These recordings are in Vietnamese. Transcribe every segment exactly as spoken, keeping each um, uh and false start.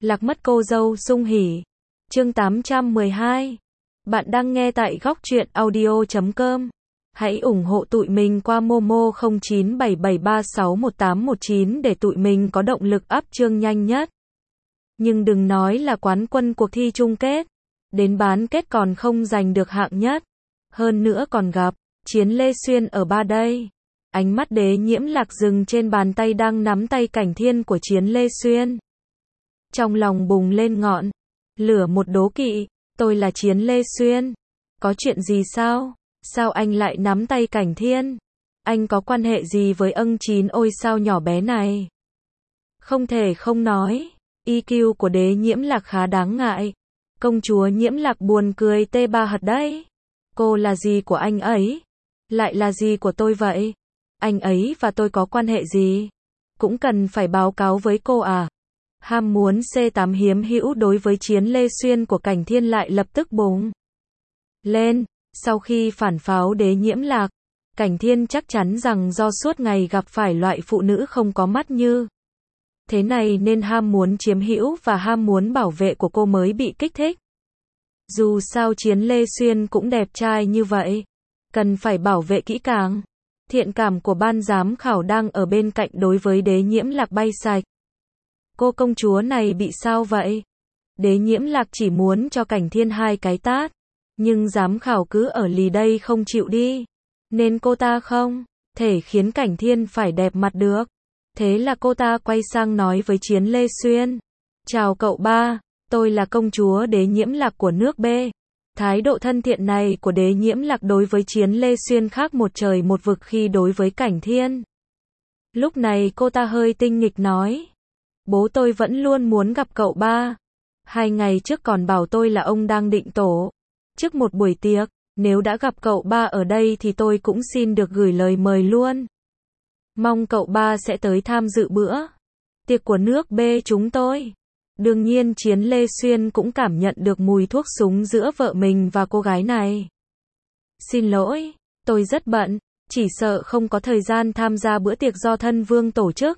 Lạc mất cô dâu sung hỉ. Chương tám trăm mười hai. Bạn đang nghe tại góc truyện audio chấm com. Hãy ủng hộ tụi mình qua Momo không chín bảy bảy ba sáu một tám một chín để tụi mình có động lực up chương nhanh nhất. Nhưng đừng nói là quán quân cuộc thi chung kết. Đến bán kết còn không giành được hạng nhất. Hơn nữa còn gặp Chiến Lê Xuyên ở ba đây. Ánh mắt Đế Nhiễm Lạc dừng trên bàn tay đang nắm tay Cảnh Thiên của Chiến Lê Xuyên. Trong lòng bùng lên ngọn lửa một đố kỵ. Tôi là Chiến Lê Xuyên. Có chuyện gì sao? Sao anh lại nắm tay Cảnh Thiên? Anh có quan hệ gì với ân chín ôi sao nhỏ bé này? Không thể không nói, i kiu của Đế Nhiễm Lạc khá đáng ngại. Công chúa Nhiễm Lạc buồn cười tê ba hật đấy. Cô là gì của anh ấy? Lại là gì của tôi vậy? Anh ấy và tôi có quan hệ gì? Cũng cần phải báo cáo với cô à? Ham muốn xê tám hiếm hữu đối với Chiến Lê Xuyên của Cảnh Thiên lại lập tức bùng lên. Sau khi phản pháo Đế Nhiễm Lạc, Cảnh Thiên chắc chắn rằng do suốt ngày gặp phải loại phụ nữ không có mắt như thế này nên ham muốn chiếm hữu và ham muốn bảo vệ của cô mới bị kích thích. Dù sao Chiến Lê Xuyên cũng đẹp trai như vậy, cần phải bảo vệ kỹ càng. Thiện cảm của ban giám khảo đang ở bên cạnh đối với Đế Nhiễm Lạc bay sạch. Cô công chúa này bị sao vậy? Đế Nhiễm Lạc chỉ muốn cho Cảnh Thiên hai cái tát, nhưng giám khảo cứ ở lì đây không chịu đi, nên cô ta không thể khiến Cảnh Thiên phải đẹp mặt được. Thế là cô ta quay sang nói với Chiến Lê Xuyên: "Chào cậu ba, tôi là công chúa Đế Nhiễm Lạc của nước B." Thái độ thân thiện này của Đế Nhiễm Lạc đối với Chiến Lê Xuyên khác một trời một vực khi đối với Cảnh Thiên. Lúc này cô ta hơi tinh nghịch nói: "Bố tôi vẫn luôn muốn gặp cậu ba. Hai ngày trước còn bảo tôi là ông đang định tổ trước một buổi tiệc, nếu đã gặp cậu ba ở đây thì tôi cũng xin được gửi lời mời luôn. Mong cậu ba sẽ tới tham dự bữa tiệc của nước B chúng tôi." Đương nhiên Chiến Lê Xuyên cũng cảm nhận được mùi thuốc súng giữa vợ mình và cô gái này. "Xin lỗi, tôi rất bận, chỉ sợ không có thời gian tham gia bữa tiệc do thân vương tổ chức."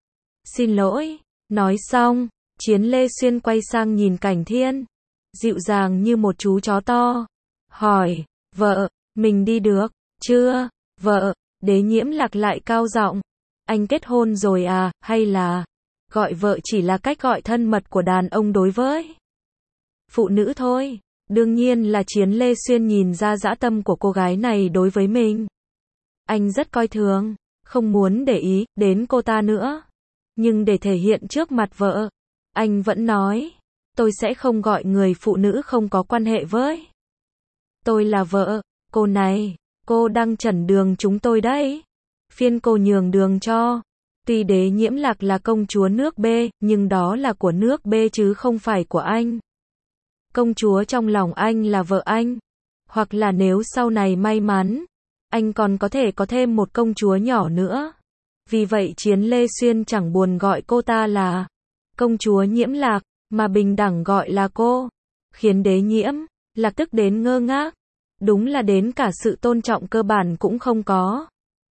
"Xin lỗi." Nói xong, Chiến Lê Xuyên quay sang nhìn Cảnh Thiên, dịu dàng như một chú chó to, hỏi: "Vợ, mình đi được chưa?" "Vợ?" Đế Nhiễm Lạc lại cao giọng: "Anh kết hôn rồi à, hay là..." Gọi vợ chỉ là cách gọi thân mật của đàn ông đối với phụ nữ thôi. Đương nhiên là Chiến Lê Xuyên nhìn ra dã tâm của cô gái này đối với mình. Anh rất coi thường, không muốn để ý đến cô ta nữa. Nhưng để thể hiện trước mặt vợ, anh vẫn nói: "Tôi sẽ không gọi người phụ nữ không có quan hệ với tôi là vợ." "Cô này, cô đang chặn đường chúng tôi đấy. Phiên cô nhường đường cho." Tuy Đế Nhiễm Lạc là công chúa nước B, nhưng đó là của nước B chứ không phải của anh. Công chúa trong lòng anh là vợ anh. Hoặc là nếu sau này may mắn, anh còn có thể có thêm một công chúa nhỏ nữa. Vì vậy Chiến Lê Xuyên chẳng buồn gọi cô ta là công chúa Nhiễm Lạc, mà bình đẳng gọi là cô. Khiến Đế Nhiễm Lạc tức đến ngơ ngác. Đúng là đến cả sự tôn trọng cơ bản cũng không có.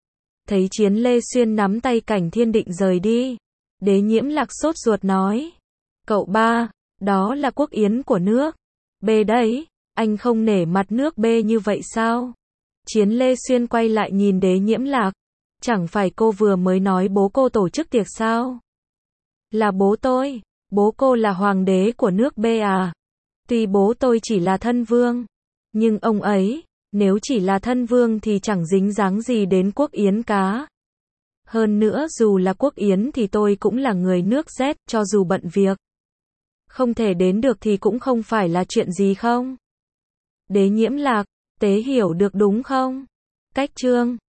Thấy Chiến Lê Xuyên nắm tay Cảnh Thiên định rời đi, Đế Nhiễm Lạc sốt ruột nói: "Cậu ba, đó là quốc yến của nước B đấy, anh không nể mặt nước B như vậy sao?" Chiến Lê Xuyên quay lại nhìn Đế Nhiễm Lạc: "Chẳng phải cô vừa mới nói bố cô tổ chức tiệc sao?" "Là bố tôi, bố cô là hoàng đế của nước B à?" "Tuy bố tôi chỉ là thân vương, nhưng ông ấy, nếu chỉ là thân vương thì chẳng dính dáng gì đến quốc yến cá. Hơn nữa dù là quốc yến thì tôi cũng là người nước Z, cho dù bận việc không thể đến được thì cũng không phải là chuyện gì không?" Đế Nhiễm Lạc, tế hiểu được đúng không? Cách chương